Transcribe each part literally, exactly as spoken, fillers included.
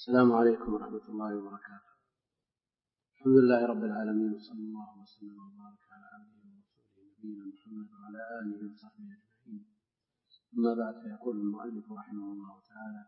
السلام عليكم ورحمة الله وبركاته. الحمد لله رب العالمين، وصلى الله وسلم وبارك على عبده ورسوله نبينا محمد وعلى آله وصحبه أجمعين. أما بعد، فيقول المؤلف رحمه الله تعالى: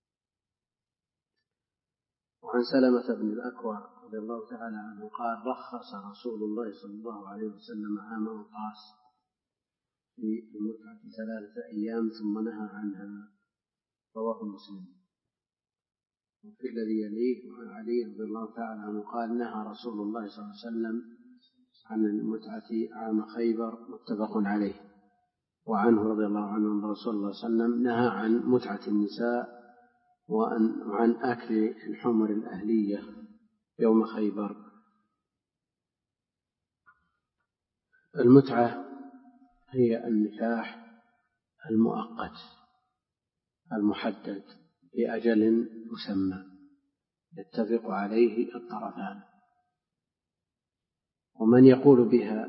وعن سلمة بن الأكوع رضي الله تعالى عنه قال: رخص رسول الله صلى الله عليه وسلم عام أوطاس في المتعة ثلاثة أيام ثم نهى عنها. رواه مسلم. وفي الذي يليه وعن علي رضي الله تعالى عنه قال: نهى رسول الله صلى الله عليه وسلم عن المتعة عام خيبر، متفق عليه. وعنه رضي الله عنه أن رسول الله صلى الله عليه وسلم نهى عن متعة النساء وعن أكل الحمر الأهلية يوم خيبر. المتعة هي النكاح المؤقت المحدد بأجل مسمى يتفق عليه الطرفان. ومن يقول بها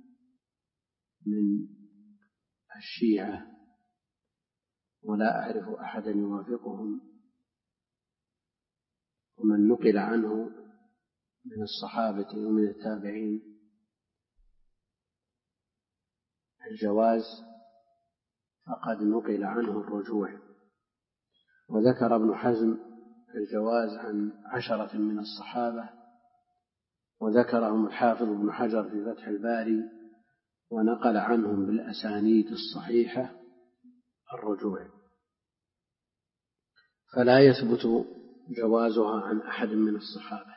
من الشيعة، ولا أعرف أحدا يوافقهم، ومن نقل عنه من الصحابة ومن التابعين الجواز فقد نقل عنه الرجوع. وذكر ابن حزم الجواز عن عشرة من الصحابة، وذكرهم الحافظ ابن حجر في فتح الباري، ونقل عنهم بالأسانيد الصحيحة الرجوع، فلا يثبت جوازها عن أحد من الصحابة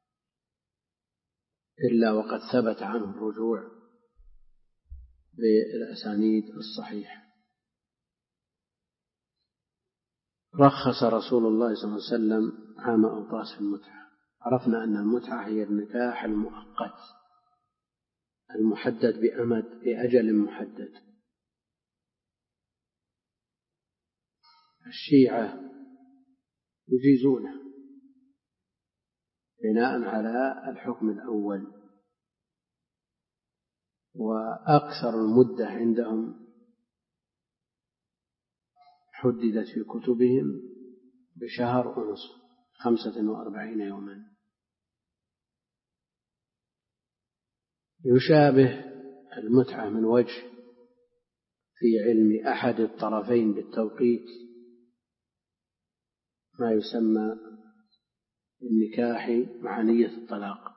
إلا وقد ثبت عنه الرجوع بالأسانيد الصحيحة. رخص رسول الله صلى الله عليه وسلم عام أوطاس في المتعة. عرفنا أن المتعة هي النكاح المؤقت المحدد بأمد بأجل محدد. الشيعة يجيزونه بناء على الحكم الأول، وأقصر المدة عندهم حددت في كتبهم بشهر ونصف، خمسة وأربعين يوما. يشابه المتعة من وجه في علم أحد الطرفين بالتوقيت ما يسمى النكاح مع نية الطلاق.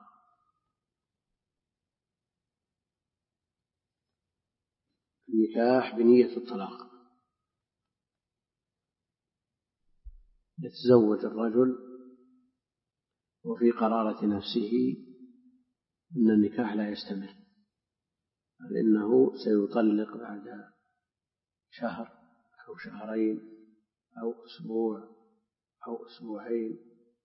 النكاح بنية الطلاق، يتزوج الرجل وفي قرارة نفسه أن النكاح لا يستمر، بل إنه سيطلق بعد شهر أو شهرين أو أسبوع أو أسبوعين،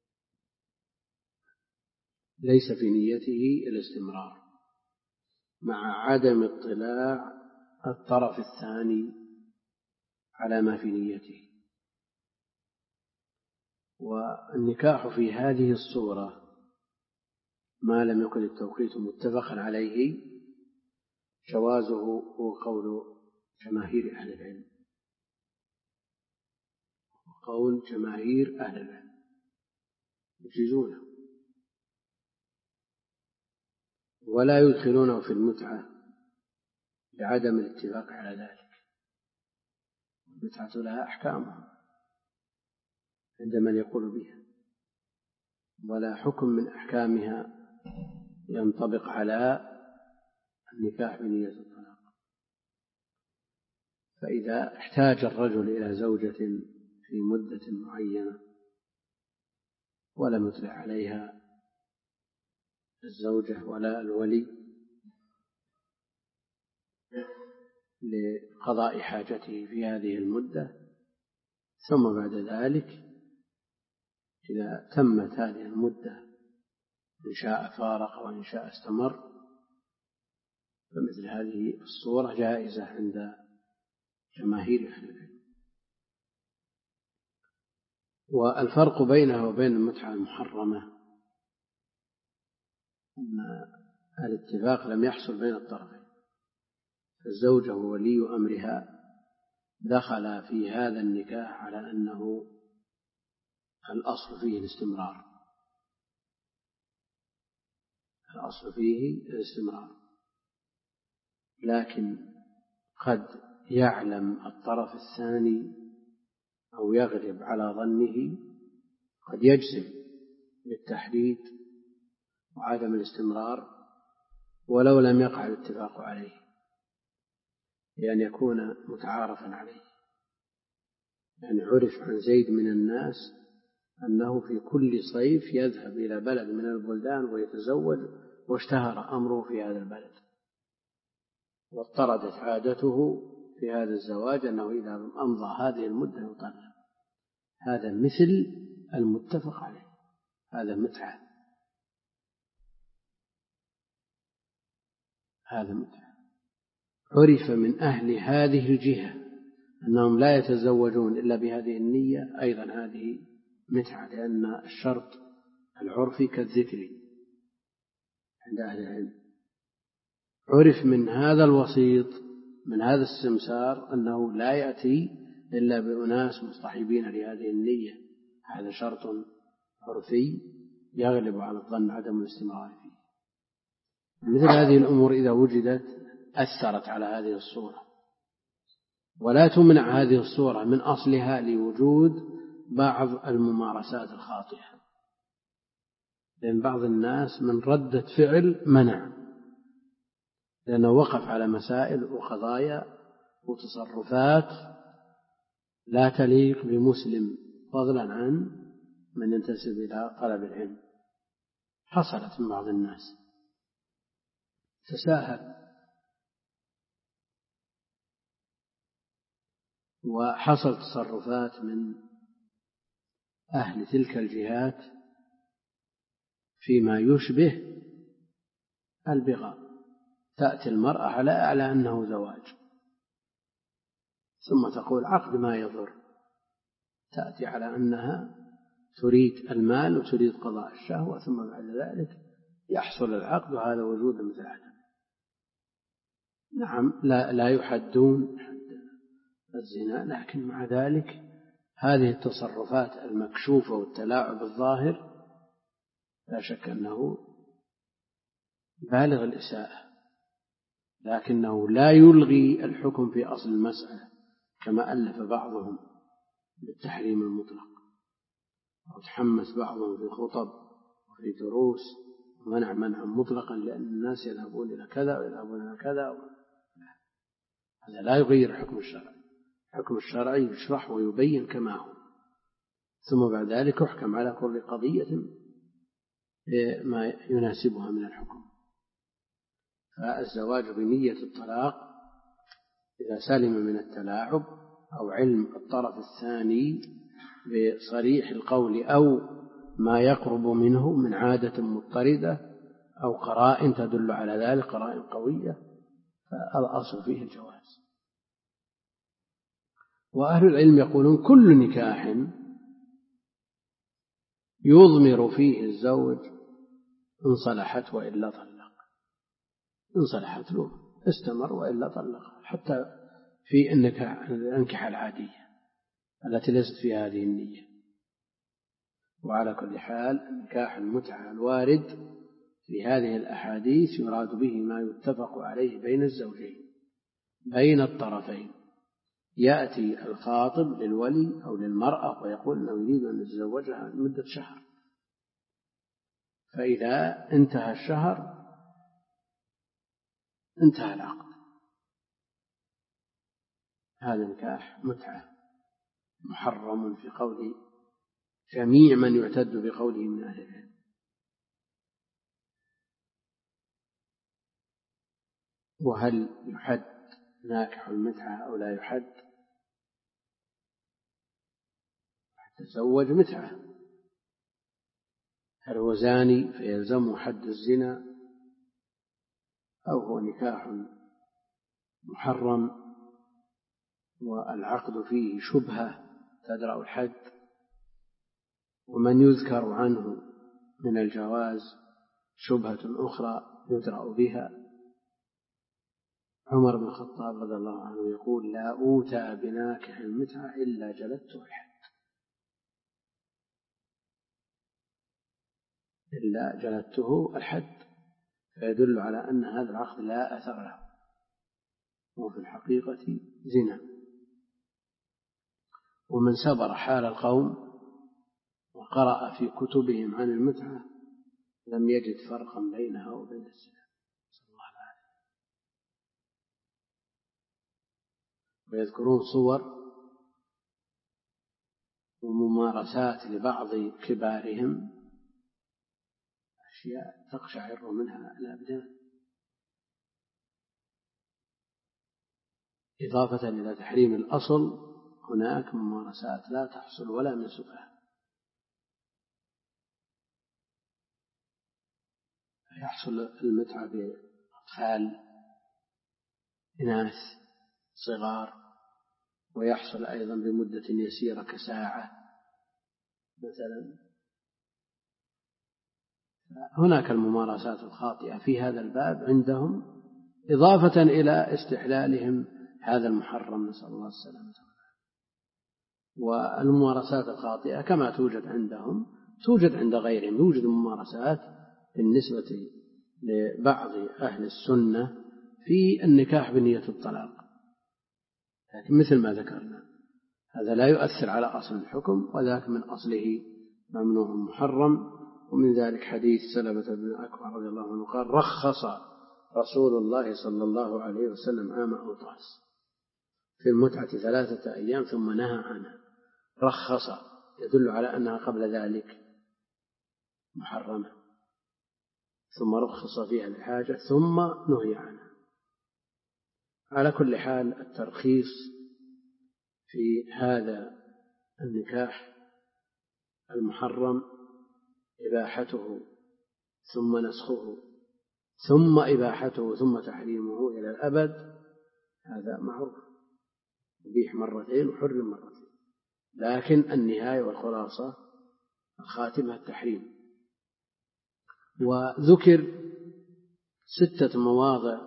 ليس في نيته الاستمرار، مع عدم اطلاع الطرف الثاني على ما في نيته. والنكاح في هذه الصورة ما لم يكن التوقيت متفقا عليه جوازه هو قول جماهير أهل العلم، وقول جماهير أهل العلم يجيزونه ولا يدخلونه في المتعة لعدم الاتفاق على ذلك. المتعة لها أحكامها عند من يقول بها، ولا حكم من أحكامها ينطبق على النكاح بنية الطلاق. فإذا احتاج الرجل إلى زوجة في مدة معينة ولم يطلع عليها الزوجة ولا الولي لقضاء حاجته في هذه المدة، ثم بعد ذلك إذا تمت هذه المدة إن شاء فارق وإن شاء استمر، فمثل هذه الصورة جائزة عند جماهير أهل العلم. والفرق بينها وبين المتعة المحرمة أن الاتفاق لم يحصل بين الطرفين، الزوجة وولي أمرها دخل في هذا النكاح على أنه الأصل فيه الاستمرار، الأصل فيه الاستمرار، لكن قد يعلم الطرف الثاني أو يغلب على ظنه، قد يجزم بالتحديد وعدم الاستمرار ولو لم يقع الاتفاق عليه، لأن يكون متعارفا عليه. يعني عرف عن زيد من الناس أنه في كل صيف يذهب إلى بلد من البلدان ويتزوج، واشتهر أمره في هذا البلد، واضطردت عادته في هذا الزواج أنه إذا أمضى هذه المدة يطلق. هذا مثل المتفق عليه، هذا متعة، هذا متعة. عرف من أهل هذه الجهة أنهم لا يتزوجون إلا بهذه النية، أيضا هذه متعة، لأن الشرط العرفي كالذكر عند أهل العلم. عرف من هذا الوسيط، من هذا السمسار، أنه لا يأتي إلا بأناس مصطحبين لهذه النية، هذا شرط عرفي يغلب على الظن عدم الاستمرار فيه. مثل هذه الأمور إذا وجدت أثرت على هذه الصورة، ولا تمنع هذه الصورة من أصلها لوجود بعض الممارسات الخاطئة، لأن بعض الناس من ردة فعل منع، لأنه وقف على مسائل وقضايا وتصرفات لا تليق بمسلم، فضلا عن من ينتسب إلى طلب العلم. حصلت من بعض الناس تساهل، وحصل تصرفات من أهل تلك الجهات فيما يشبه البغاء. تأتي المرأة على أعلى أنه زواج، ثم تقول عقد ما يضر، تأتي على أنها تريد المال وتريد قضاء الشهوة، ثم بعد ذلك يحصل العقد، وهذا وجود مثل عدم. نعم، لا, لا يحدون حد الزنا، لكن مع ذلك هذه التصرفات المكشوفة والتلاعب الظاهر لا شك أنه بالغ الإساءة، لكنه لا يلغي الحكم في أصل المسألة، كما ألف بعضهم بالتحريم المطلق، أو تحمس بعضهم في خطب وفي دروس ومنع منعا مطلقا لأن الناس يذهبون إلى كذا ويذهبون إلى كذا. هذا لا يغير الحكم الشرعي، الحكم الشرعي يشرح ويبين كما هو، ثم بعد ذلك يحكم على كل قضية ما يناسبها من الحكم. فالزواج بنية الطلاق إذا سلم من التلاعب أو علم الطرف الثاني بصريح القول أو ما يقرب منه من عادة مضطردة أو قرائن تدل على ذلك، قرائن قوية، فالأصل فيه الجواز. وأهل العلم يقولون كل نكاح يضمر فيه الزوج إن صلحت وإلا طلق، إن صلحت له استمر وإلا طلق، حتى في الأنكحة العادية التي ليست فيها هذه النية. وعلى كل حال نكاح المتعة الوارد في هذه الأحاديث يراد به ما يتفق عليه بين الزوجين، بين الطرفين. يأتي الخاطب للولي أو للمرأة ويقول أنه يريد أن يتزوجها لمدة شهر، فإذا انتهى الشهر انتهى العقد. هذا نكاح متعة محرم في قول جميع من يعتد بقوله من أهل العلم. وهل يحد ناكح المتعة أو لا يحد؟ تزوج متعة، هل هو زاني فيلزمه حد الزنا، أو هو نكاح محرم والعقد فيه شبهة تدرأ الحد؟ ومن يذكر عنه من الجواز شبهة أخرى يدرأ بها. عمر بن الخطاب رضي الله عنه يقول لا أوتى بناكح المتعة إلا جلدته الحد. إلا جلدته الحد، فيدل على أن هذا العقد لا أثر له، وفي الحقيقة زنا. ومن سبر حال القوم وقرأ في كتبهم عن المتعة لم يجد فرقا بينها وبين الزنا، صلى الله عليه وسلم. ويذكرون صور وممارسات لبعض كبارهم أشياء تقشعر منها الأبدان، إضافة إلى تحريم الأصل هناك ممارسات لا تحصل ولا من سفهاء. يحصل المتعة بأطفال إناث صغار، ويحصل أيضا بمدة يسيرة كساعة مثلا. هناك الممارسات الخاطئة في هذا الباب عندهم، إضافة إلى استحلالهم هذا المحرم، نسأل الله السلامة. والممارسات الخاطئة كما توجد عندهم توجد عند غيرهم. يوجد ممارسات بالنسبة لبعض أهل السنة في النكاح بنية الطلاق، لكن مثل ما ذكرنا هذا لا يؤثر على أصل الحكم، وذاك من أصله ممنوع محرم. ومن ذلك حديث سلمة بن الأكوع رضي الله عنه قال: رخص رسول الله صلى الله عليه وسلم عام أوطاس في المتعة ثلاثة أيام ثم نهى عنها. رخص يدل على أنها قبل ذلك محرمة، ثم رخص فيها الحاجة ثم نهي عنها. على كل حال الترخيص في هذا النكاح المحرم إباحته ثم نسخه ثم إباحته ثم تحريمه إلى الأبد، هذا معروف، يبيح مرتين وحرم مرتين، لكن النهاية والخلاصة الخاتمة التحريم. وذكر ستة مواضع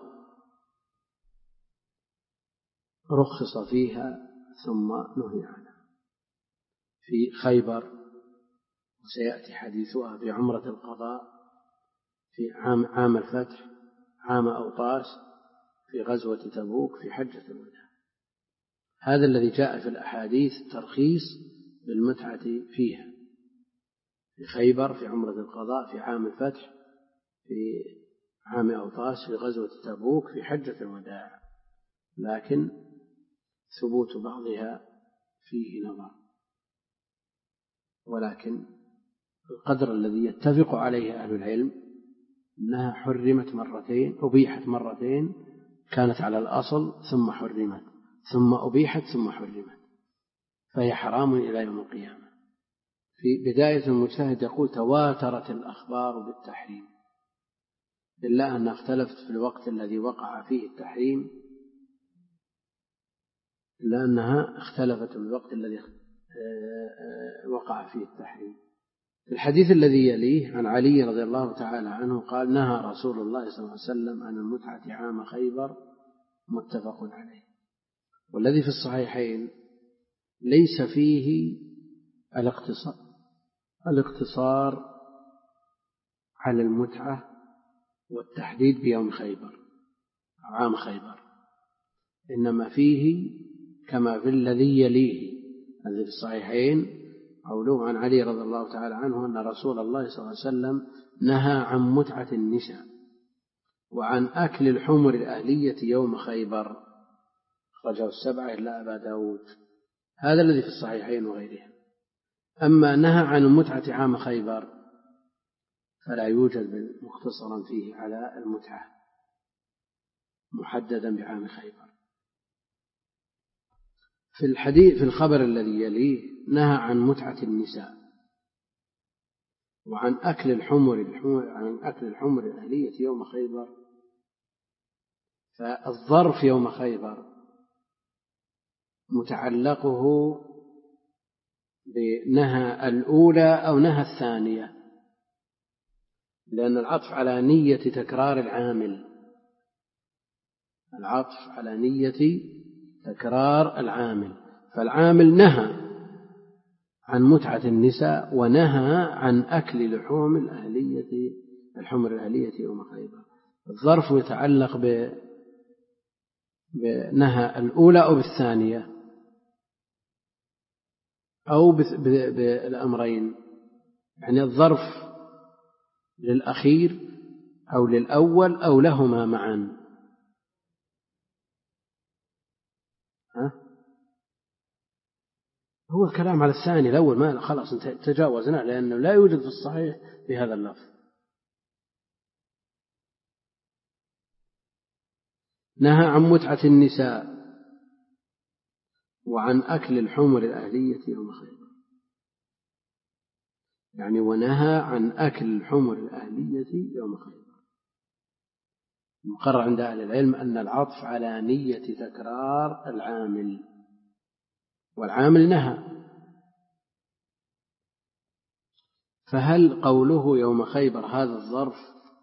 رخص فيها ثم نهي عنها: في خيبر، وسيأتي حديثها في عمرة القضاء، في عام, عام الفتح، عام أوطاس، في غزوة تبوك، في حجة الوداع. هذا الذي جاء في الأحاديث ترخيص بالمتعة فيها: في خيبر، في عمرة القضاء، في عام الفتح، في عام أوطاس، في غزوة تبوك، في حجة الوداع. لكن ثبوت بعضها فيه نظر، ولكن القدر الذي يتفق عليه أهل العلم أنها حرمت مرتين، أبيحت مرتين، كانت على الأصل ثم حرمت، ثم أبيحت ثم حرمت، فهي حرام إلى يوم القيامة. في بداية المجتهد يقول: تواترت الأخبار بالتحريم، إلا أن اختلفت في الوقت الذي وقع فيه التحريم، إلا أنها اختلفت في الوقت الذي وقع فيه التحريم. في الحديث الذي يليه عن علي رضي الله تعالى عنه قال: نهى رسول الله صلى الله عليه وسلم عن المتعة عام خيبر، متفق عليه. والذي في الصحيحين ليس فيه الاقتصار, الاقتصار على المتعة والتحديد بيوم خيبر، عام خيبر، إنما فيه كما في الذي يليه الذي في الصحيحين قوله عن علي رضي الله تعالى عنه أن رسول الله صلى الله عليه وسلم نهى عن متعة النساء وعن أكل الحمر الأهلية يوم خيبر، أخرجه السبعة إلا أبا داود. هذا الذي في الصحيحين وغيرها. أما نهى عن المتعة عام خيبر فلا يوجد مختصرا فيه على المتعة محددا بعام خيبر. في الحديث في الخبر الذي يليه نهى عن متعة النساء وعن أكل الحمر عن أكل الحمر الأهلية يوم خيبر، فالظرف يوم خيبر متعلقه بنهى الأولى أو نهى الثانية، لأن العطف على نية تكرار العامل، العطف على نية تكرار العامل، فالعامل نهى عن متعة النساء ونهى عن أكل لحوم الأهلية الحمر الأهلية يوم خيبر. الظرف يتعلق بنهى الأولى أو بالثانية أو بالأمرين، يعني الظرف للأخير أو للأول أو لهما معا. ها؟ هو الكلام على الثاني، الأول ما خلاص تجاوزنا، لأنه لا يوجد في الصحيح بهذا اللفظ. نهى عن متعة النساء وعن أكل الحمر الأهلية يوم خيبر، يعني ونهى عن أكل الحمر الأهلية يوم خيبر. مقرر عند أهل العلم أن العطف على نية تكرار العامل، والعامل نهى. فهل قوله يوم خيبر هذا الظرف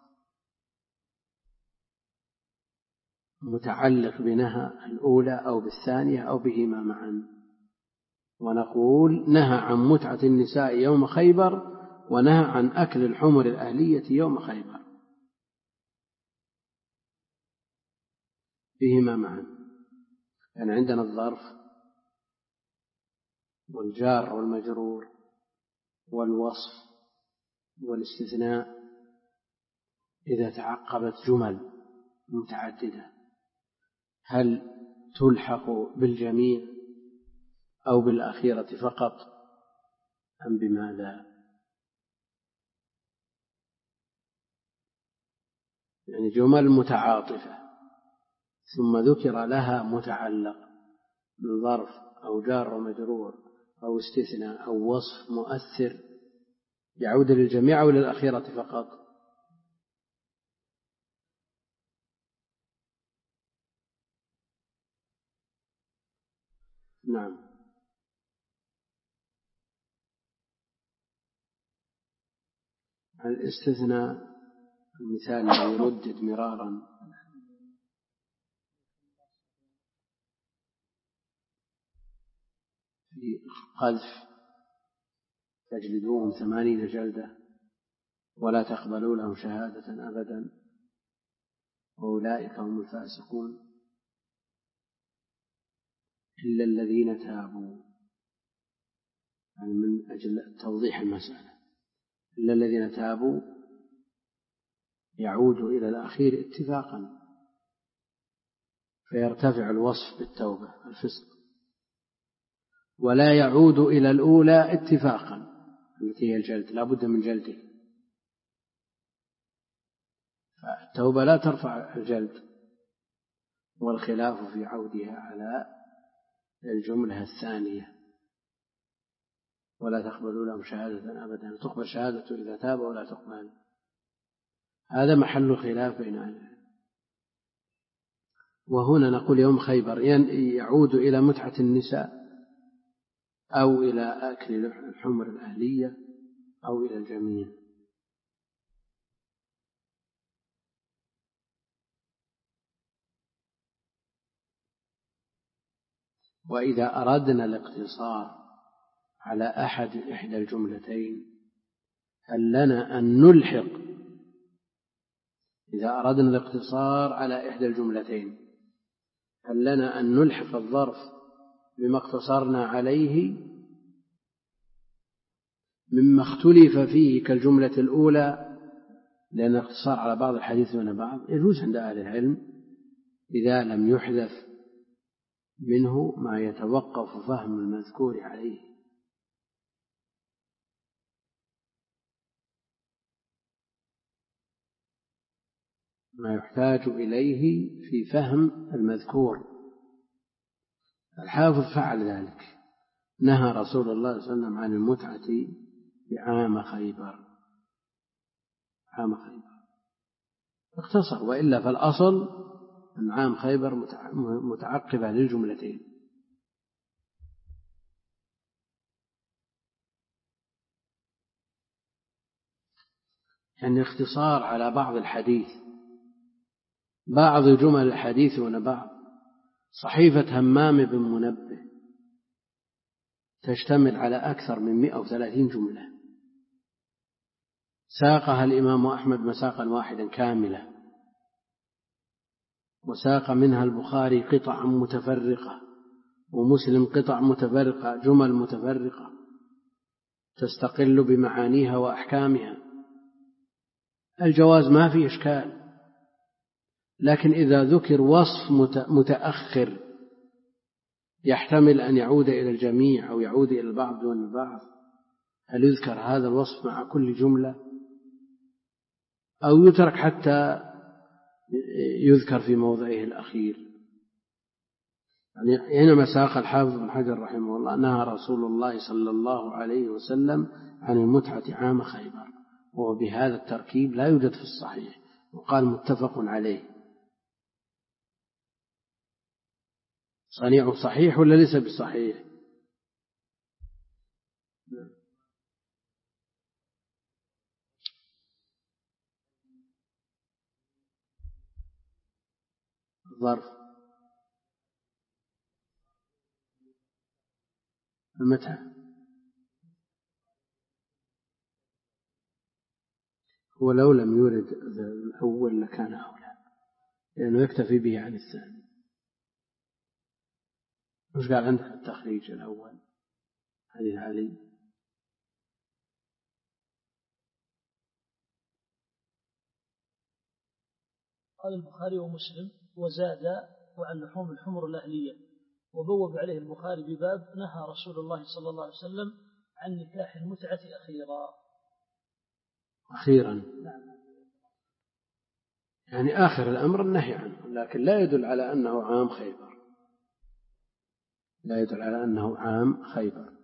متعلق بنهى الأولى أو بالثانية أو بهما معا؟ ونقول نهى عن متعة النساء يوم خيبر ونهى عن أكل الحمر الأهلية يوم خيبر، بهما معا. يعني عندنا الظرف والجار والمجرور والوصف والاستثناء إذا تعقبت جمل متعددة هل تلحق بالجميع أو بالأخيرة فقط أم بماذا؟ يعني جمل متعاطفة ثم ذكر لها متعلق من ظرف أو جار ومجرور أو استثناء أو وصف مؤثر يعود للجميع أو للأخيرة فقط؟ نعم. الاستثناء المثال الذي يردد مرارا في قذف تجلدوهم ثمانين جلدة ولا تقبلوا لهم شهادة أبدا وأولئك هم الفاسقون إلا الذين تابوا، يعني من أجل توضيح المسألة، إلا الذين تابوا يعود إلى الأخير اتفاقا فيرتفع الوصف بالتوبة الفسق، ولا يعود إلى الأولى اتفاقا التي هي الجلد، لا بد من جلده، فالتوبة لا ترفع الجلد، والخلاف في عودها على الجملة الثانية ولا تقبلوا لهم شهادة أبدا، تقبل شهادة إذا تاب ولا تقبل، هذا محل خلاف بين أهل العلم. وهنا نقول يوم خيبر يعود إلى متعة النساء أو إلى أكل الحمر الأهلية أو إلى الجميع. وإذا أردنا الاقتصار على أحد إحدى الجملتين هل لنا أن نلحق، إذا أردنا الاقتصار على إحدى الجملتين هل لنا أن نلحق الظرف بما اقتصرنا عليه مما اختلف فيه كالجملة الأولى، لأن الاقتصار على بعض الحديث من بعض يجوز عند أهل العلم إذا لم يحذف منه ما يتوقف فهم المذكور عليه. ما يحتاج إليه في فهم المذكور. الحافظ فعل ذلك، نهى رسول الله صلى الله عليه وسلم عن المتعة بعام خيبر، عام خيبر اختصر، وإلا فالأصل أن عام خيبر متعقبة للجملتين. يعني الاختصار على بعض الحديث، بعض جمل الحديث ونبعض صحيفة همام بن منبه تشتمل على أكثر من مئة وثلاثين جملة، ساقها الإمام أحمد مساقا واحدا كاملة، وساق منها البخاري قطعا متفرقة، ومسلم قطع متفرقة، جمل متفرقة تستقل بمعانيها وأحكامها. الجواز ما في إشكال، لكن إذا ذكر وصف متأخر يحتمل أن يعود إلى الجميع أو يعود إلى البعض دون البعض، هل يذكر هذا الوصف مع كل جملة أو يترك حتى يذكر في موضعه الأخير؟ يعني حينما ساق الحافظ بن حجر رحمه الله نهى رسول الله صلى الله عليه وسلم عن المتعة عام خيبر، وبهذا التركيب لا يوجد في الصحيح، وقال متفق عليه. صنيعه صحيح ولا ليس بصحيح؟ الظرف المتعة هو لو لم يورد الأول لكان أولى، لأنه يكتفي به عن الثاني. وش قال عندك التخريج الأول حديث علي؟ قال البخاري ومسلم وزاد وعن لحوم الحمر الأهلية، وبوب عليه البخاري بباب نهى رسول الله صلى الله عليه وسلم عن نكاح المتعة أخيرا. أخيرا يعني آخر الأمر النهي عنه، لكن لا يدل على أنه عام خيبر، لا يدل على أنه عام خيبر.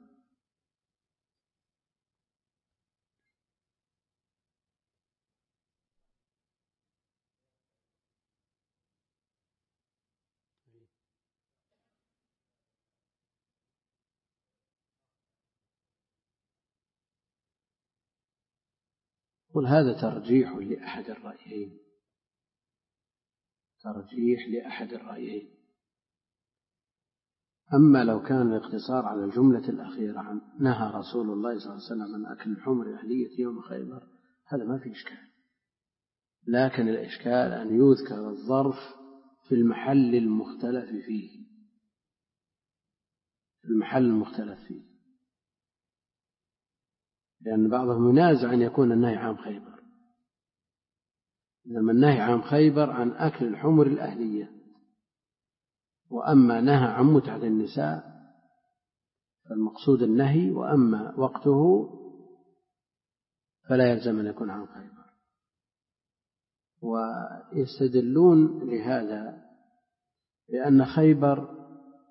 قل هذا ترجيح لأحد الرأيين، ترجيح لأحد الرأيين. أما لو كان الاقتصار على الجملة الأخيرة عن نهى رسول الله صلى الله عليه وسلم عن أكل الحمر الأهلية يوم خيبر، هذا ما في إشكال، لكن الإشكال أن يذكر الظرف في المحل المختلف فيه، في المحل المختلف فيه، لأن بعضهم ينازع أن يكون النهي عام خيبر، إنما النهي عام خيبر عن أكل الحمر الأهلية، وأما نهى عن متعة النساء فالمقصود النهي، وأما وقته فلا يلزم أن يكون عام خيبر. ويستدلون لهذا لأن خيبر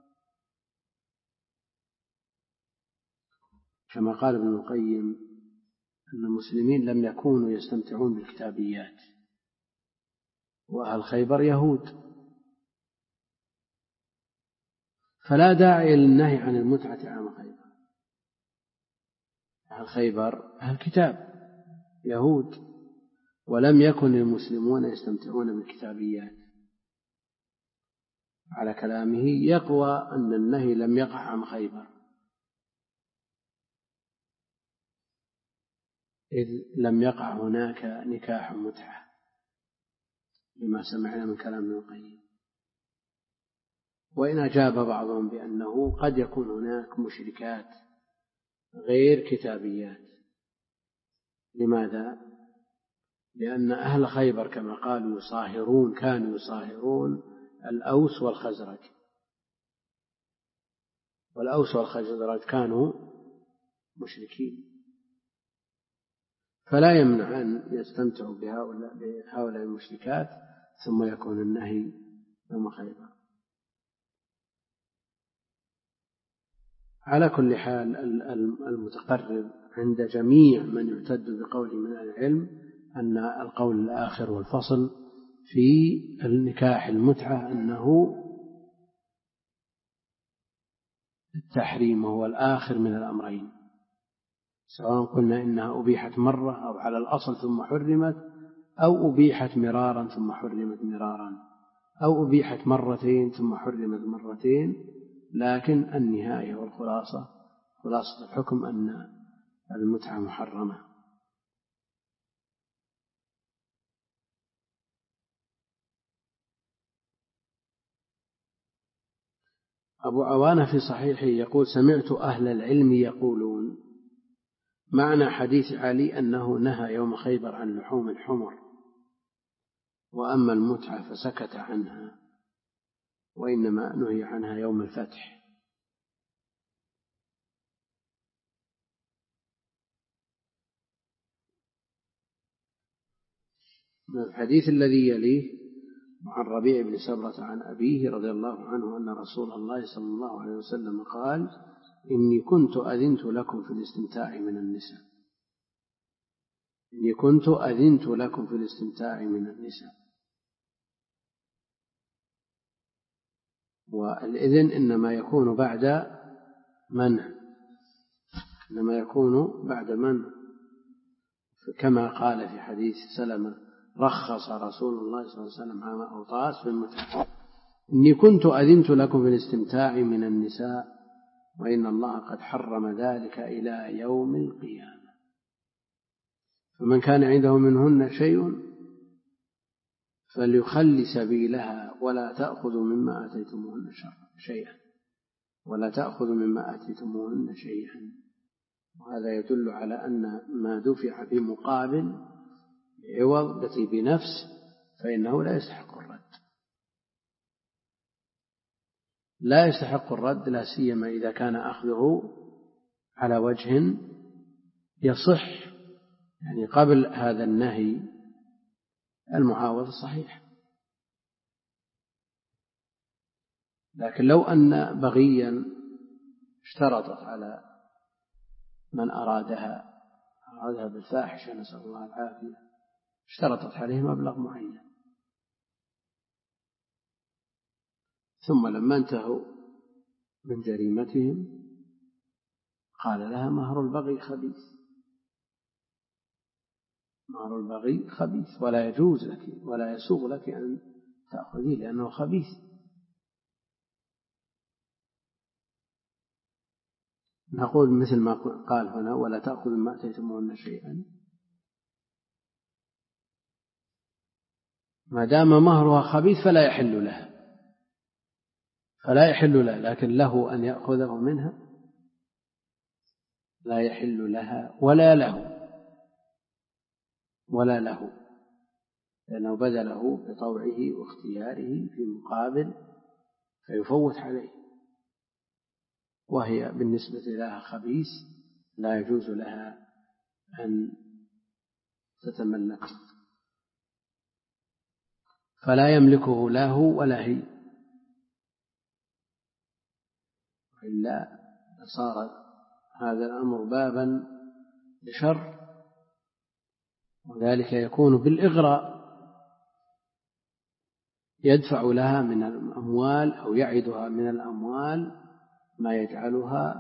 كما قال ابن القيم أن المسلمين لم يكونوا يستمتعون بالكتابيات، وأهل خيبر يهود، فلا داعي للنهي عن المتعة عام خيبر. أهل خيبر أهل كتاب يهود، ولم يكن المسلمون يستمتعون بالكتابيات. على كلامه يقوى أن النهي لم يقع عن خيبر، إذ لم يقع هناك نكاح متعة لما سمعنا من كلام ابن القيم. وإن أجاب بعضهم بأنه قد يكون هناك مشركات غير كتابيات. لماذا؟ لأن أهل خيبر كما قالوا يصاهرون، كانوا يصاهرون الأوس والخزرج، والأوس والخزرج كانوا مشركين، فلا يمنع أن يستمتعوا بهؤلاء, بهؤلاء المشركات ثم يكون النهي يوم خيبر. على كل حال المتقرر عند جميع من يعتد بقوله من العلم أن القول الآخر والفصل في النكاح المتعة أنه التحريم هو الآخر من الأمرين، سواء قلنا إنها أبيحت مرة أو على الأصل ثم حرمت، أو أبيحت مرارا ثم حرمت مرارا، أو أبيحت مرتين ثم حرمت مرتين، لكن النهاية والخلاصة خلاصة الحكم أن المتعة محرمة. أبو عوانة في صحيحه يقول: سمعت أهل العلم يقولون معنى حديث علي أنه نهى يوم خيبر عن لحوم الحمر، وأما المتعة فسكت عنها، وإنما نهي عنها يوم الفتح. الحديث الذي يليه عن ربيع بن سبرة عن أبيه رضي الله عنه أن رسول الله صلى الله عليه وسلم قال: إني كنت أذنت لكم في الاستمتاع من النساء إني كنت أذنت لكم في الاستمتاع من النساء والإذن إنما يكون بعد منع إنما يكون بعد منع كما قال في حديث سلمة: رخص رسول الله صلى الله عليه وسلم عام أوطاس في المتعة. إني كنت أذنت لكم في الاستمتاع من النساء وإن الله قد حرم ذلك إلى يوم القيامة، فمن كان عنده منهن شيء فليخل سبيلها ولا تأخذوا مما آتيتموهن شيئا ولا تأخذوا مما آتيتموهن شيئا وهذا يدل على أن ما دفع بمقابل عوض التي بنفس فإنه لا يستحق الرد لا يستحق الرد لا سيما إذا كان أخذه على وجه يصح، يعني قبل هذا النهي المعاوضة صحيح. لكن لو أن بغيا اشترطت على من أرادها أرادها بالفاحشة نسأل الله العافية، اشترطت عليه مبلغ معين، ثم لما انتهوا من جريمتهم قال لها: مهر البغي خبيث مهر البغي خبيث ولا يجوز لك ولا يسوغ لك أن تأخذيه لأنه خبيث. نقول مثل ما قال هنا: ولا تأخذ ما آتيتموهن شيئا، ما دام مهرها خبيث فلا يحل لها فلا يحل لها لكن له أن يأخذه منها لا يحل لها ولا له ولا له لأنه بذله بطوعه واختياره في مقابل فيفوت عليه، وهي بالنسبة لها خبيث لا يجوز لها أن تتملكه، فلا يملكه له ولا هي، إلا صار هذا الأمر بابا لشر، وذلك يكون بالإغراء، يدفع لها من الأموال أو يعدها من الأموال ما يجعلها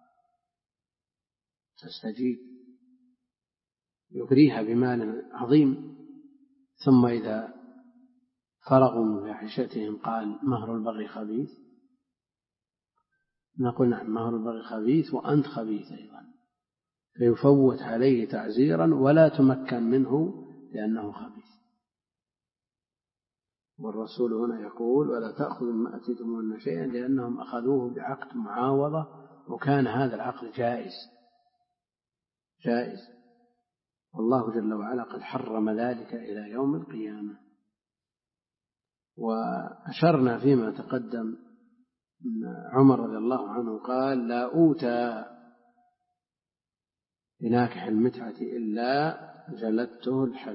تستجيب، يغريها بمال عظيم، ثم إذا فرغوا من فاحشتهم قال: مهر البغي خبيث، نقول: نعم مهر البغي خبيث وأنت خبيث أيضا، فيفوت عليه تعزيرا ولا تمكن منه لأنه خبيث. والرسول هنا يقول: ولا تأخذوا مما آتيتموهن شيئا، لأنهم أخذوه بعقد معاوضة، وكان هذا العقد جائز جائز والله جل وعلا قد حرم ذلك إلى يوم القيامة. وأشرنا فيما تقدم أن عمر رضي الله عنه قال: لا أوتى بناكح المتعة إلا جلدته الحد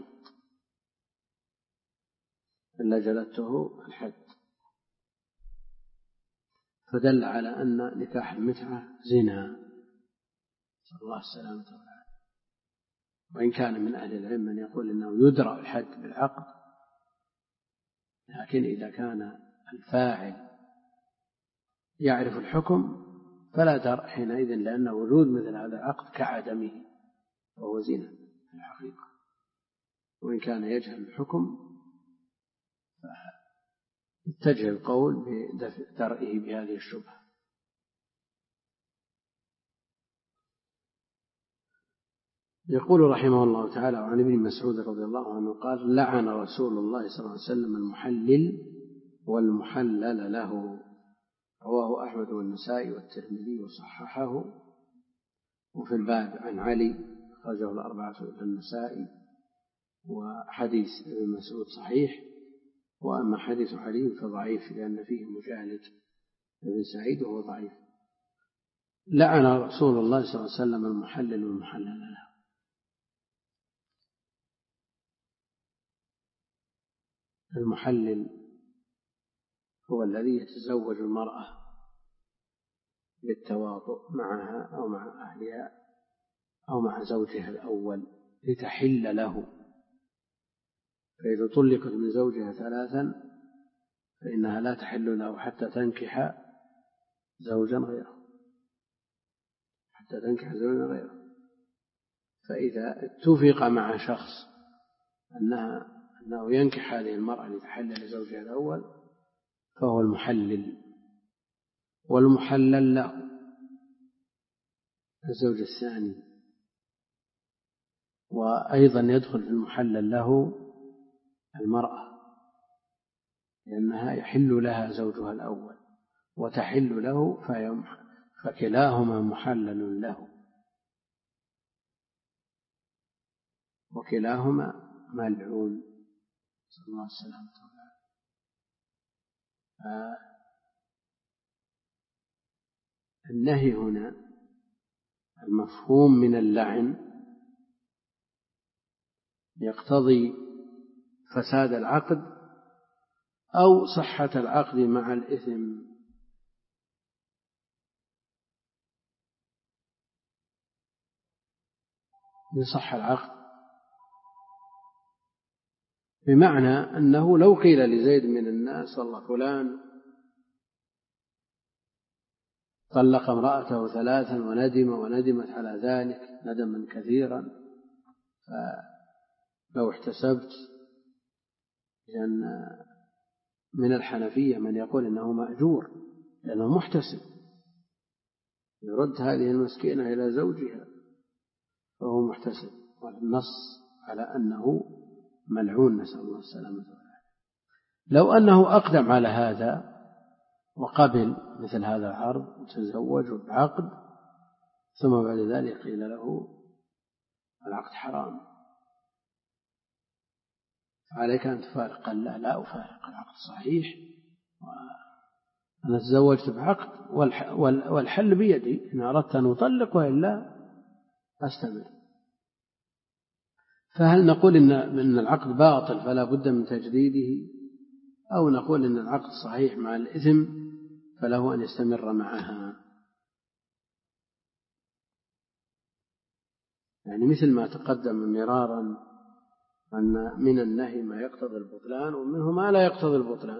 إلا جلدته الحد فدل على أن نكاح المتعة زنا، نسأل الله السلامة والعافية. وإن كان من أهل العلم من يقول إنه يدرأ الحد بالعقد، لكن إذا كان الفاعل يعرف الحكم فلا درء حينئذ، لأن وجود مثل هذا العقد كعدمه وهو زنا في الحقيقة. وإن كان يجهل الحكم فاتجه القول بدرئه بهذه الشبهة. يقول رحمه الله تعالى عن ابن مسعود رضي الله عنه قال لعن رسول الله صلى الله عليه وسلم المحلل والمحلل له. رواه أحمد والنسائي والترمذي وصححه. وفي الباب عن علي أخرجه الأربعة إلا النسائي. وحديث ابن مسعود صحيح، وأما حديث علي فضعيف لأن فيه مجالد بن سعيد وهو ضعيف. لعن رسول الله صلى الله عليه وسلم المحلل والمحلل له. المحلل هو الذي يتزوج المرأة بالتواطؤ معها أو مع أهلها أو مع زوجها الأول لتحل له، فإذا طلقت من زوجها ثلاثا فإنها لا تحل له حتى تنكح زوجا غيره حتى تنكح زوجا غيره فإذا اتفق مع شخص أنها أنه ينكح هذه المرأة لتحل لزوجها الأول فهو المحلل. والمحلل له الزوج الثاني، وأيضا يدخل في المحلل له المرأة لأنها يحل لها زوجها الأول وتحل له فكلاهما محلل له وكلاهما ملعون صلى الله عليه وسلم. النهي هنا المفهوم من اللعن يقتضي فساد العقد أو صحة العقد مع الإثم. يصح العقد بمعنى أنه لو قيل لزيد من الناس والله فلان طلق امرأته ثلاثا وندم وندمت على ذلك ندما كثيرا، فلو احتسبت لأن من الحنفية من يقول إنه مأجور لأنه محتسب يرد هذه المسكينة إلى زوجها فهو محتسب، والنص على أنه ملعون نسأل الله السلامة والعافية. لو أنه أقدم على هذا وقبل مثل هذا العرض وتزوج بعقد ثم بعد ذلك قيل له العقد حرام عليك أن تفارق، قال لا لا أفارق العقد صحيح أنا تزوجت بعقد والحل بيدي إن أردت أن أطلق وإلا أستمر. فهل نقول إن العقد باطل فلا بد من تجديده، أو نقول إن العقد صحيح مع الإثم فله أن يستمر معها؟ يعني مثل ما تقدم مرارا أن من النهي ما يقتضي البطلان ومنه ما لا يقتضي البطلان،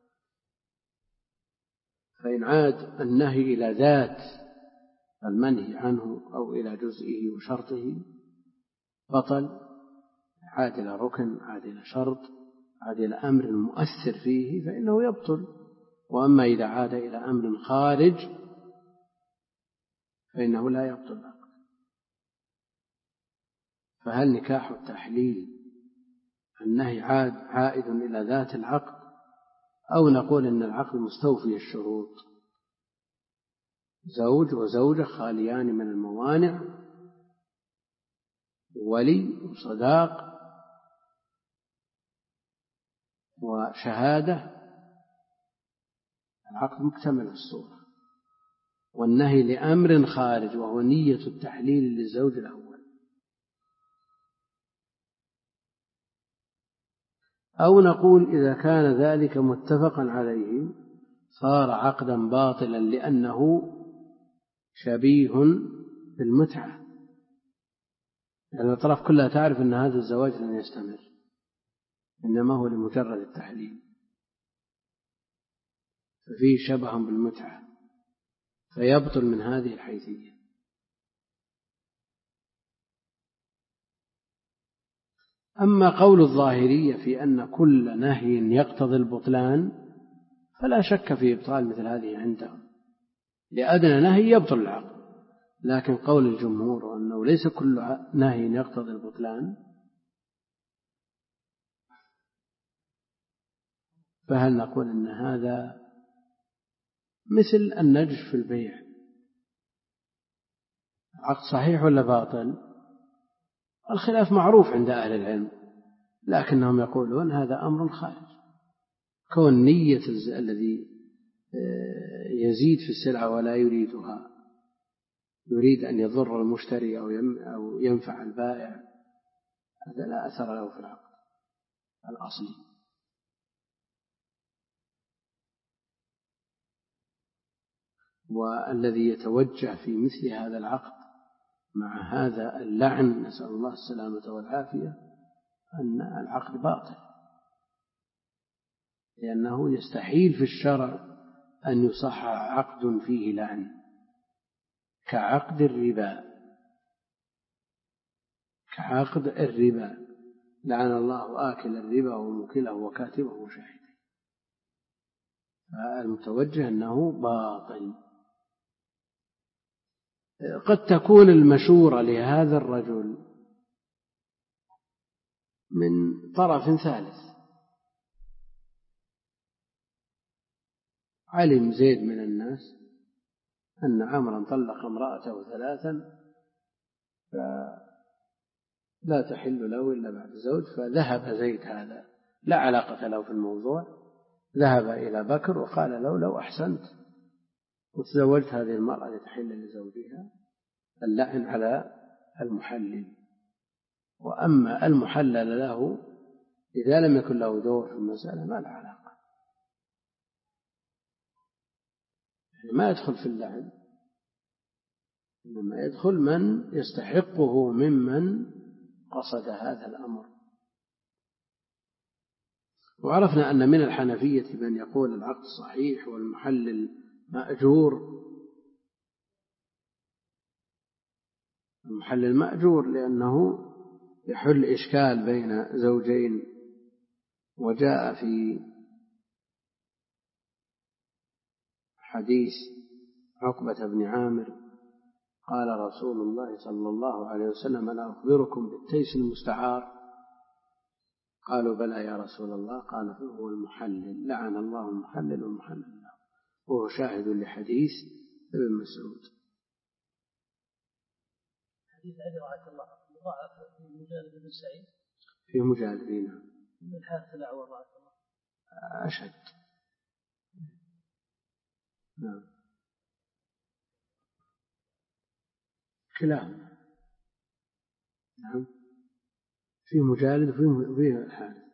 فإن عاد النهي إلى ذات المنهي عنه أو إلى جزئه وشرطه بطل، عاد إلى ركن عاد إلى شرط عاد إلى أمر مؤثر فيه فإنه يبطل. وأما إذا عاد إلى أمر خارج فإنه لا يبطل العقد. فهل نكاح التحليل النهي عاد عائد إلى ذات العقد، أو نقول إن العقد مستوفي الشروط زوج وزوجة خاليان من الموانع ولي وصداق وشهادة، العقد مكتمل الصورة، والنهي لأمر خارج وهو نية التحليل للزوج الأول. أو نقول إذا كان ذلك متفقا عليه صار عقدا باطلا لأنه شبيه بالمتعة، لأن يعني الأطراف كلها تعرف أن هذا الزواج لن يستمر إنما هو لمجرد التحليل، ففيه شبه بالمتعة فيبطل من هذه الحيثية. أما قول الظاهرية في أن كل نهي يقتضي البطلان فلا شك في إبطال مثل هذه عندهم، لأدنى نهي يبطل العقد، لكن قول الجمهور أنه ليس كل نهي يقتضي البطلان، فهل نقول أن هذا مثل النجش في البيع، عقد صحيح ولا باطل؟ الخلاف معروف عند أهل العلم، لكنهم يقولون هذا أمر خارج، كون نية الذي يزيد في السلعة ولا يريدها، يريد أن يضر المشتري أو ينفع البائع، هذا لا أثر له في العقد الأصلي. والذي يتوجه في مثل هذا العقد مع هذا اللعن، نسأل الله السلامة والعافية، أن العقد باطل، لأنه يستحيل في الشرع أن يصح عقد فيه لعن كعقد الربا. كعقد الربا لعن الله آكل الربا وموكله وكاتبه وشاهده، فالمتوجه أنه باطل. قد تكون المشورة لهذا الرجل من طرف ثالث، علم زيد من الناس أن عمرا طلق امرأته ثلاثا فلا تحل له إلا بعد الزوج، فذهب زيد هذا لا علاقة له في الموضوع، ذهب إلى بكر وقال له لو أحسنت وتزوجت هذه المرأة لتحل لزوجها، اللعن على المحلل. وأما المحلل له إذا لم يكن له دور في المسألة ما له علاقة، ما يدخل في اللعن، إنما يدخل من يستحقه ممن قصد هذا الأمر. وعرفنا أن من الحنفية من يقول العقد صحيح والمحلل مأجور. المحلل مأجور لأنه يحل إشكال بين زوجين. وجاء في حديث عقبة بن عامر قال رسول الله صلى الله عليه وسلم ألا أخبركم بالتيس المستعار؟ قالوا بلى يا رسول الله. قال فهو المحلل، لعن الله المحلل والمحلل له، وهو شاهد لحديث ابن مسعود. حديث علي رحمه الله ضعف في مجالد بن سعيد، في مجالدين من الحارث الأعور رحمه الله أشد. نعم كلاهما، نعم في مجالد وفيه الحارث.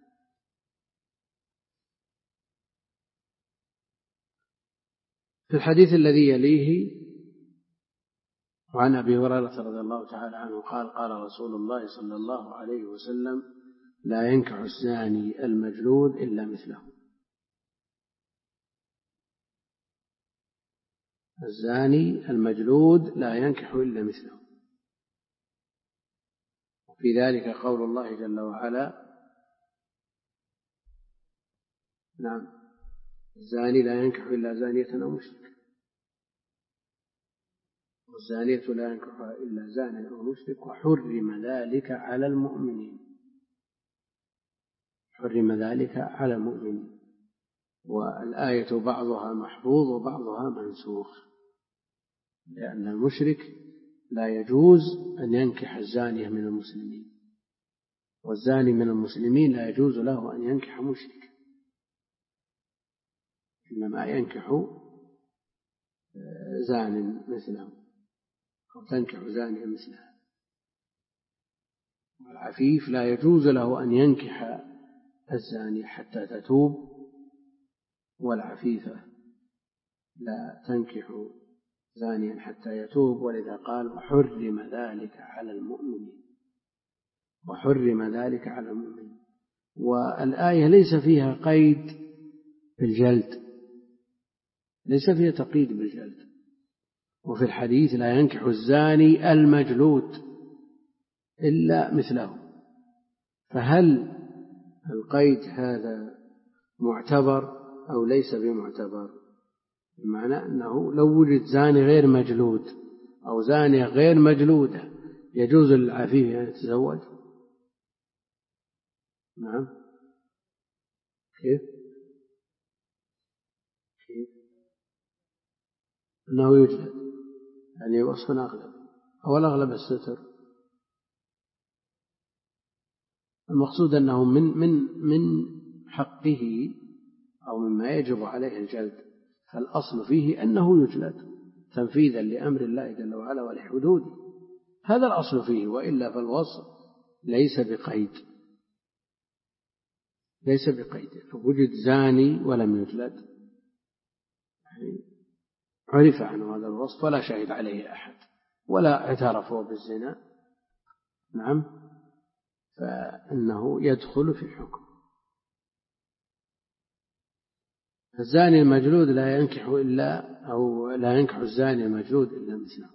في الحديث الذي يليه وعن أبي هريرة رضي الله تعالى عنه قال قال رسول الله صلى الله عليه وسلم لا ينكح الزاني المجلود إلا مثله. الزاني المجلود لا ينكح إلا مثله. وفي ذلك قول الله جل وعلا نعم الزاني لا ينكح إلا زانية أو مشرك، والزانية لا ينكحها إلا زان أو مشرك، وحرم ذلك على المؤمنين. حرم ذلك على المؤمنين. والآية بعضها محفوظ وبعضها منسوخ، لأن المشرك لا يجوز أن ينكح الزانية من المسلمين، والزاني من المسلمين لا يجوز له أن ينكح مشرك، إنما ينكح زان مثله أو تنكح زانية مثلها. والعفيف لا يجوز له أن ينكح الزانية حتى تتوب، والعفيفة لا تنكح زانيا حتى يتوب، ولذا قال وحرم ذلك على المؤمنين. وحرم ذلك على المؤمنين. والآية ليس فيها قيد بالجلد، ليس فيها تقييد بالجلد. وفي الحديث لا ينكح الزاني المجلود إلا مثله. فهل القيد هذا معتبر أو ليس بمعتبر؟ بمعنى أنه لو وجد زاني غير مجلود أو زانية غير مجلودة يجوز للعفيف أن يتزوج؟ نعم. كيف؟ كيف؟ أنه يجلد، يعني وصف أغلب، أو الأغلب الستر. المقصود أنه من من من حقه أو مما يجب عليه الجلد، فالأصل فيه أنه يجلد تنفيذا لأمر الله جل وعلا ولحدوده، هذا الأصل فيه. وإلا فالوصف ليس بقيد، ليس بقيد. فوجد زاني ولم يجلد يعني عرف عنه هذا الوصف ولا شهد عليه أحد ولا اعترفوا بالزنا، نعم، فإنه يدخل في الحكم. الزاني المجلود لا ينكح إلا أو لا ينكح الزاني المجلود إلا مثله.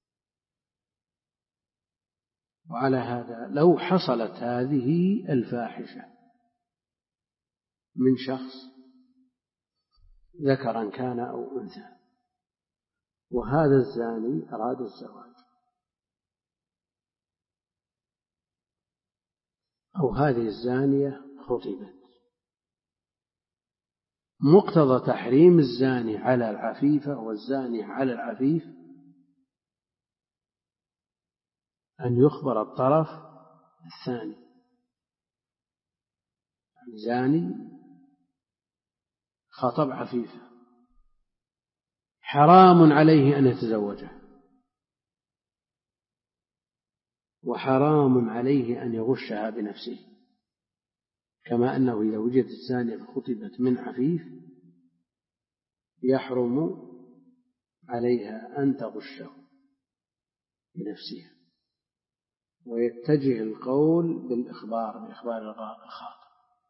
وعلى هذا لو حصلت هذه الفاحشة من شخص ذكرا كان أو أنثى، وهذا الزاني أراد الزواج، أو هذه الزانية خطبت، مقتضى تحريم الزاني على العفيفة والزاني على العفيف أن يخبر الطرف الثاني. زاني خطب عفيفة حرام عليه أن يتزوجها، وحرام عليه أن يغشها بنفسه، كما أنه إذا وجدت الزانية فخطبت من عفيف يحرم عليها أن تغشه بنفسها، ويتجه القول بالإخبار بإخبار الخاطب.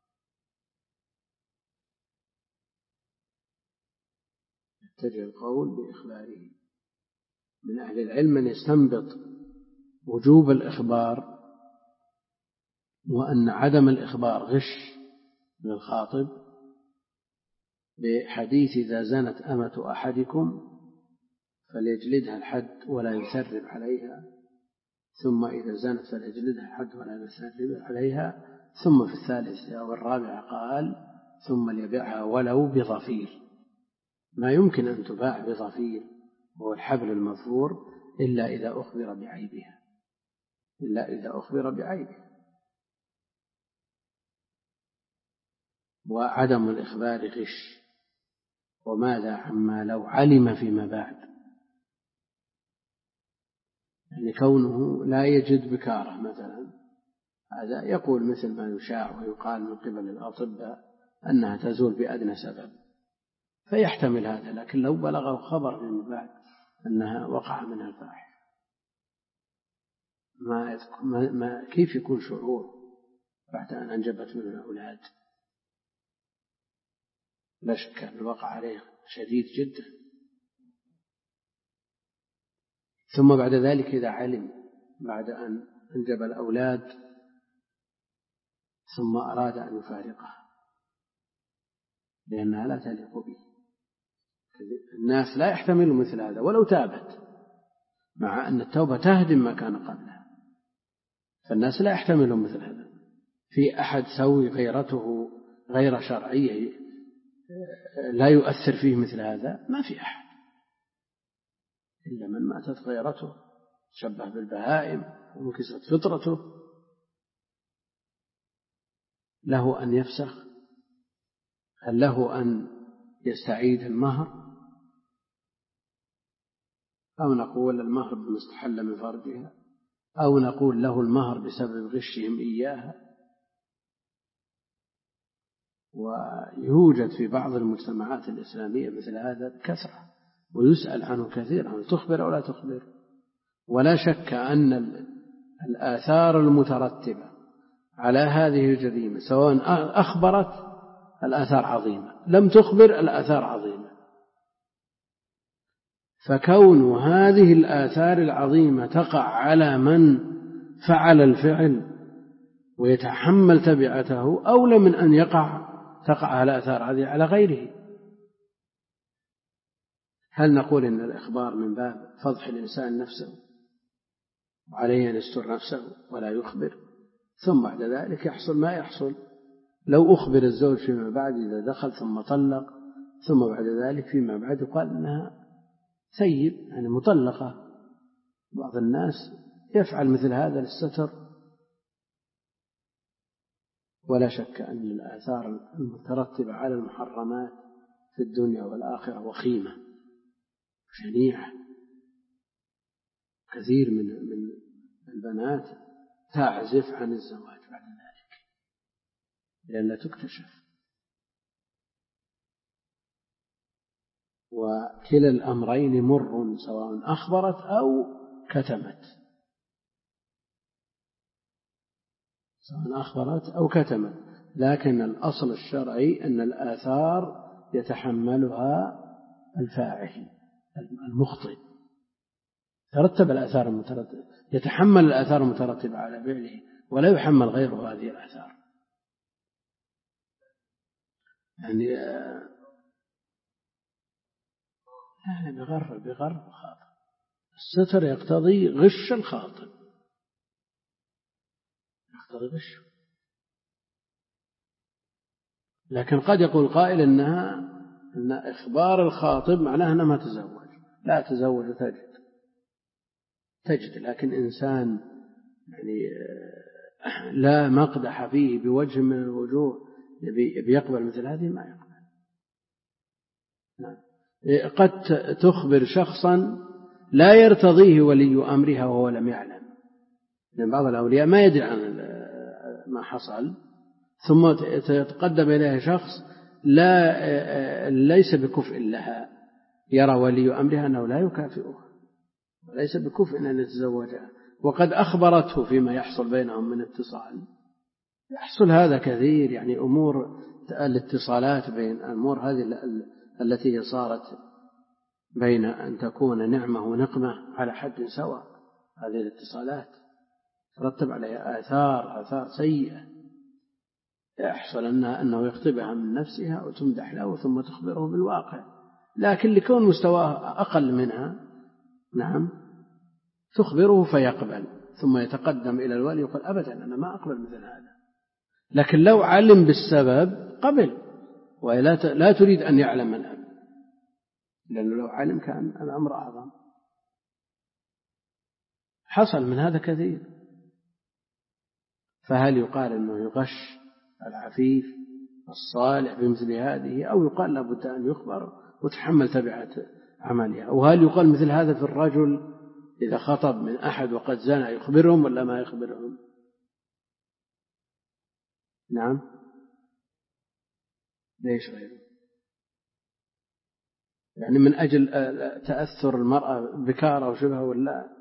يتجه القول بإخباره. من أهل العلم من يستنبط وجوب الإخبار وأن عدم الإخبار غش للخاطب بحديث إذا زنت أمة أحدكم فليجلدها الحد ولا يثرب عليها، ثم إذا زنت فليجلدها الحد ولا يثرب عليها، ثم في الثالثة أو الرابعة قال ثم ليبيعها ولو بظفير. ما يمكن أن تباع بظفير وهو الحبل المظفور إلا إذا أخبر بعيبها، إلا إذا أخبر بعيبها. وعدم الإخبار غش. وماذا عما لو علم فيما بعد، يعني كونه لا يجد بكارة مثلا، هذا يقول مثل ما يشاع ويقال من قبل الأطباء أنها تزول بأدنى سبب، فيحتمل هذا. لكن لو بلغه خبر من بعد أنها وقع منها الفاحش، ما, ما كيف يكون شعور بعد أن أنجبت منه الأولاد؟ لا شك أن الوقع عليه شديد جدا. ثم بعد ذلك إذا علم بعد أن أنجب الأولاد ثم أراد أن يفارقها لأنها لا تليق به، الناس لا يحتمل مثل هذا ولو تابت، مع أن التوبة تهدم ما كان قبلها، فالناس لا يحتملون مثل هذا. في أحد سوي غيرته غير شرعية لا يؤثر فيه مثل هذا؟ ما في أحد إلا من ماتت غيرته، تشبه بالبهائم وانكسرت فطرته. له أن يفسخ؟ هل له أن يستعيد المهر؟ أو نقول المهر بما استحل من فرجها؟ أو نقول له المهر بسبب غشهم إياها؟ ويوجد في بعض المجتمعات الإسلامية مثل هذا بكثرة، ويسأل عنه كثيرا، تخبر أو لا تخبر. ولا شك أن الآثار المترتبة على هذه الجريمة سواء أخبرت الآثار عظيمة، لم تخبر الآثار عظيمة. فكون هذه الآثار العظيمة تقع على من فعل الفعل ويتحمل تبعته أولى من أن يقع تقع على آثار هذه على غيره. هل نقول إن الإخبار من باب فضح الإنسان نفسه وعليه أن يستر نفسه ولا يخبر، ثم بعد ذلك يحصل ما يحصل لو أخبر الزوج فيما بعد إذا دخل ثم طلق، ثم بعد ذلك فيما بعد يقال إنها ثيب يعني مطلقة. بعض الناس يفعل مثل هذا للستر. ولا شك أن الآثار المترتبة على المحرمات في الدنيا والآخرة وخيمة شنيعة. كثير من من البنات تعزف عن الزواج بعد ذلك لأن لا تكتشف. وكلا الأمرين مر، سواء أخبرت أو كتمت، سواء أخبرت أو كتمت، لكن الأصل الشرعي أن الآثار يتحملها الفاعل المخطئ، ترتب الآثار المترتبة، يتحمل الآثار المترتبة على فعله ولا يحمل غيره هذه الآثار. يعني يعني بغر بغر خاطئ. الستر يقتضي غش الخاطئ، يقتضي غش. لكن قد يقول قائل إنها إن إخبار الخاطب معناه أنها ما تزوج، لا تزوج تجد تجد لكن إنسان يعني لا مقدح فيه بوجه من الوجوه بيقبل مثل هذه ما يقبل. قد تخبر شخصا لا يرتضيه ولي أمرها وهو لم يعلم، لأن بعض الأولياء ما يدري عن ما حصل، ثم يتقدم إليه شخص لا ليس بكفء لها، يرى ولي أمرها أنه لا يكافئها وليس بكفء أن يتزوجها، وقد أخبرته فيما يحصل بينهم من اتصال. يحصل هذا كثير، يعني أمور الاتصالات بين الأمور هذه التي صارت بين أن تكون نعمة ونقمة على حد سواء، هذه الاتصالات ترتب عليها آثار آثار سيئة. يحصل أنه, أنه يخطبها من نفسها وتمدح له ثم تخبره بالواقع، لكن لكون مستواه أقل منها نعم تخبره فيقبل، ثم يتقدم إلى الولي يقول أبدا أنا ما أقبل مثل هذا. لكن لو علم بالسبب قبل، ولا لا تريد أن يعلم الأب، لأنه لو علم كان الأمر أعظم. حصل من هذا كثير. فهل يقال أنه يغش العفيف الصالح بمثل هذه، أو يقال لابد أن يخبر وتحمل تبعات عملها؟ وهل يقال مثل هذا في الرجل إذا خطب من أحد وقد زنى يخبرهم ولا ما يخبرهم؟ نعم، ليش غيره؟ يعني من أجل تأثر المرأة بكارة وشبهه ولا؟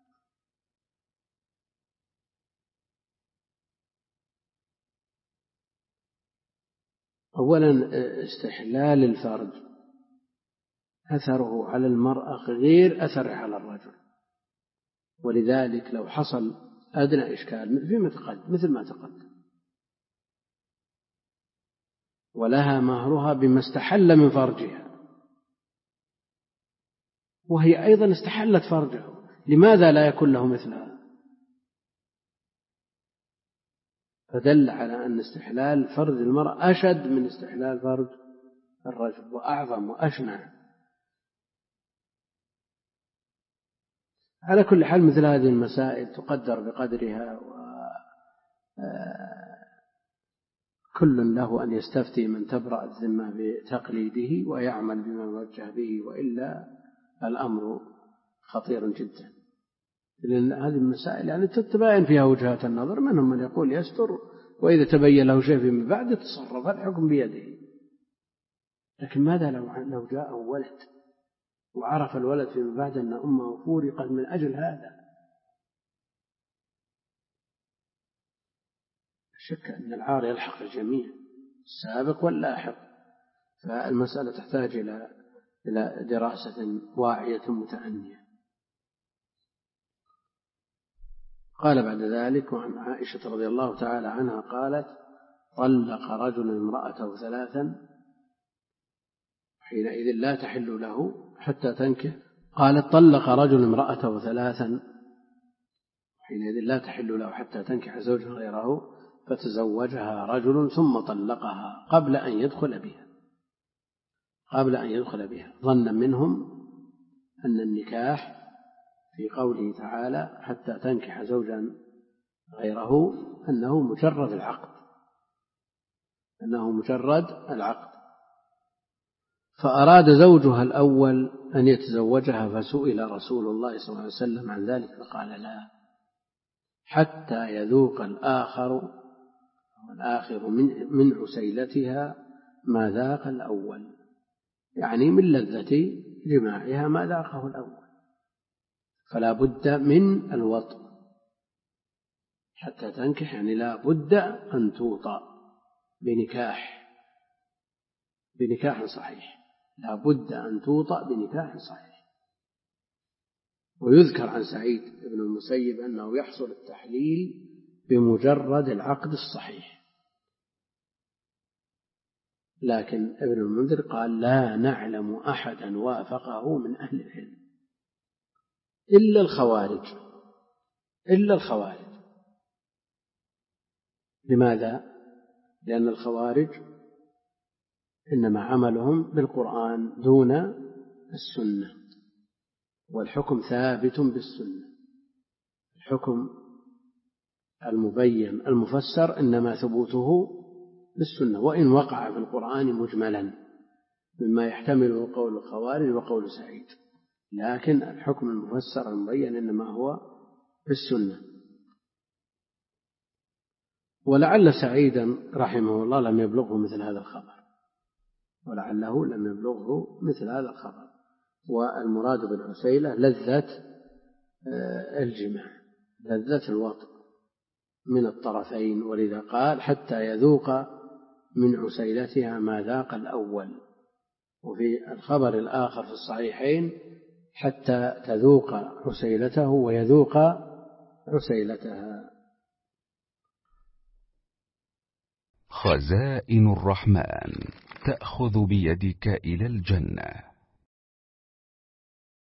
أولا استحلال الفرج أثره على المرأة غير أثره على الرجل، ولذلك لو حصل أدنى إشكال فيما تقدم مثل ما تقدم ولها مهرها بما استحل من فرجها، وهي أيضا استحلت فرجه، لماذا لا يكون له مثلها؟ فدل على أن استحلال فرج المرأة أشد من استحلال فرج الرجل، وأعظم وأشنع. على كل حال مثل هذه المسائل تقدر بقدرها، وكل له أن يستفتي من تبرأ الذمة بتقليده ويعمل بما وجه به، وإلا الأمر خطير جدا. لأن هذه المسائل يعني تتباين فيها وجهات النظر، منهم من يقول يستر وإذا تبين له شيء من بعد تصرف الحكم بيده. لكن ماذا لو لو جاء ولد وعرف الولد فيما بعد أن أمه فورقت من أجل هذا؟ شك أن العار يلحق الجميع السابق واللاحق، فالمسألة تحتاج إلى إلى دراسة واعية متأنية. قال بعد ذلك: وعن عائشة رضي الله تعالى عنها قالت: طلق رجل امرأته ثلاثا حينئذ لا تحل له حتى تنكح. قالت طلق رجل امرأته ثلاثا، حينئذ لا تحل له حتى تنكح زوجا غيره، فتزوجها رجل ثم طلقها قبل أن يدخل بها قبل أن يدخل بها ظنا منهم أن النكاح في قوله تعالى حتى تنكح زوجا غيره أنه مجرد العقد أنه مجرد العقد فأراد زوجها الأول أن يتزوجها، فسئل رسول الله صلى الله عليه وسلم عن ذلك فقال لا، حتى يذوق الآخر والآخر من عسيلتها ما ذاق الأول، يعني من لذة جماعها ما ذاقه الأول، فلا بد من الوطء حتى تنكح، يعني لا بد أن توطأ بنكاح بنكاح صحيح، لا بد أن توطأ بنكاح صحيح. ويذكر عن سعيد بن المسيب أنه يحصل التحليل بمجرد العقد الصحيح، لكن ابن المنذر قال لا نعلم أحدا وافقه من أهل العلم إلا الخوارج إلا الخوارج لماذا؟ لأن الخوارج إنما عملهم بالقرآن دون السنة، والحكم ثابت بالسنة. الحكم المبين المفسر إنما ثبوته بالسنة، وإن وقع في القرآن مجملا مما يحتمله قول الخوارج وقول سعيد، لكن الحكم المفسر المبين إنما هو بالسنة. ولعل سعيدا رحمه الله لم يبلغه مثل هذا الخبر ولعله لم يبلغه مثل هذا الخبر والمراد بالعسيلة لذة الجماع، لذة الوطء من الطرفين، ولذا قال حتى يذوق من عسيلتها ما ذاق الأول. وفي الخبر الآخر في الصحيحين حتى تذوق عسيلته ويذوق عسيلتها. خزائن الرحمن تأخذ بيدك إلى الجنة.